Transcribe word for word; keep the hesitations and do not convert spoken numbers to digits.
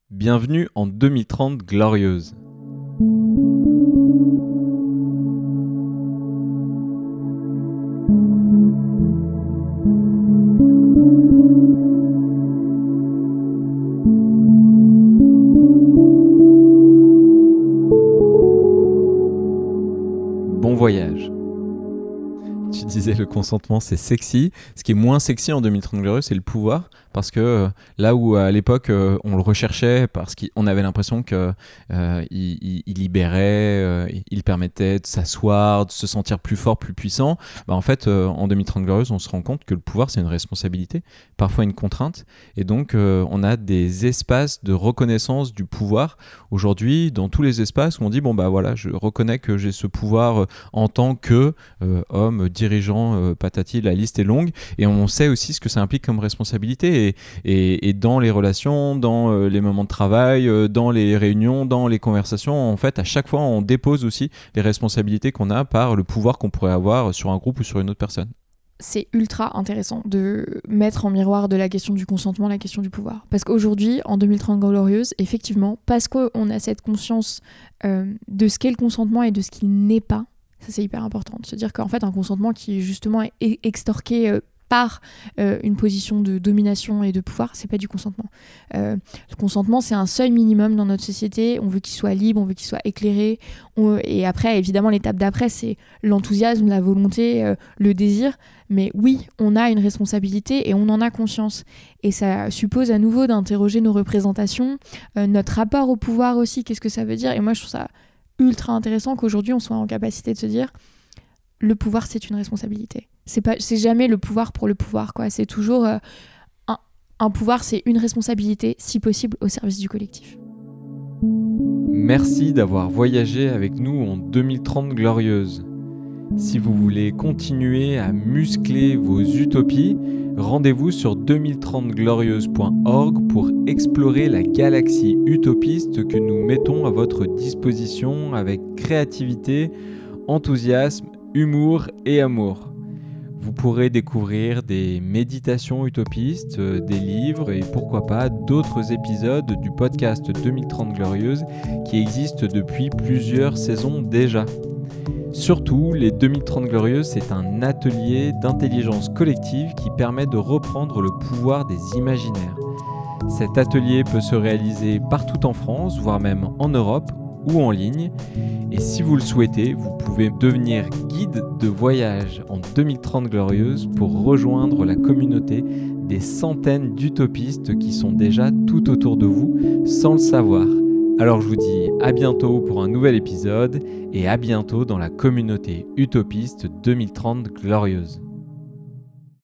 Bienvenue en deux mille trente glorieuse. Bon voyage. Tu disais le consentement c'est sexy. Ce qui est moins sexy en deux mille trente glorieuse, c'est le pouvoir. Parce que euh, là où à l'époque euh, on le recherchait parce qu'on avait l'impression qu'il euh, il, il libérait, euh, il permettait de s'asseoir, de se sentir plus fort, plus puissant, bah en fait euh, en deux mille trente glorieuse on se rend compte que le pouvoir c'est une responsabilité, parfois une contrainte, et donc euh, on a des espaces de reconnaissance du pouvoir aujourd'hui dans tous les espaces où on dit bon bah voilà, je reconnais que j'ai ce pouvoir euh, en tant que euh, homme, dirigeant, euh, patati, la liste est longue, et on sait aussi ce que ça implique comme responsabilité. Et, et, et dans les relations, dans euh, les moments de travail, euh, dans les réunions, dans les conversations, en fait, à chaque fois, on dépose aussi les responsabilités qu'on a par le pouvoir qu'on pourrait avoir sur un groupe ou sur une autre personne. C'est ultra intéressant de mettre en miroir de la question du consentement la question du pouvoir. Parce qu'aujourd'hui, en deux mille trente glorieuse, effectivement, parce qu'on a cette conscience euh, de ce qu'est le consentement et de ce qu'il n'est pas, ça c'est hyper important, de se dire qu'en fait, un consentement qui justement est extorqué euh, par euh, une position de domination et de pouvoir, c'est pas du consentement. Euh, le consentement, c'est un seuil minimum dans notre société. On veut qu'il soit libre, on veut qu'il soit éclairé. On... Et après, évidemment, l'étape d'après, c'est l'enthousiasme, la volonté, euh, le désir. Mais oui, on a une responsabilité et on en a conscience. Et ça suppose à nouveau d'interroger nos représentations, euh, notre rapport au pouvoir aussi, qu'est-ce que ça veut dire ? Et moi, je trouve ça ultra intéressant qu'aujourd'hui, on soit en capacité de se dire le pouvoir, c'est une responsabilité. C'est pas, c'est jamais le pouvoir pour le pouvoir, quoi. C'est toujours euh, un, un pouvoir, c'est une responsabilité, si possible, au service du collectif. Merci d'avoir voyagé avec nous en deux mille trente glorieuse. Si vous voulez continuer à muscler vos utopies, rendez-vous sur deux mille trente glorieuse point org pour explorer la galaxie utopiste que nous mettons à votre disposition avec créativité, enthousiasme, humour et amour. Vous pourrez découvrir des méditations utopistes, des livres et pourquoi pas d'autres épisodes du podcast deux mille trente glorieuse qui existent depuis plusieurs saisons déjà. Surtout, les deux mille trente glorieuses, c'est un atelier d'intelligence collective qui permet de reprendre le pouvoir des imaginaires. Cet atelier peut se réaliser partout en France, voire même en Europe ou en ligne. Et si vous le souhaitez, vous pouvez devenir guide de voyage en deux mille trente glorieuse pour rejoindre la communauté des centaines d'utopistes qui sont déjà tout autour de vous sans le savoir. Alors je vous dis à bientôt pour un nouvel épisode et à bientôt dans la communauté utopiste deux mille trente glorieuse.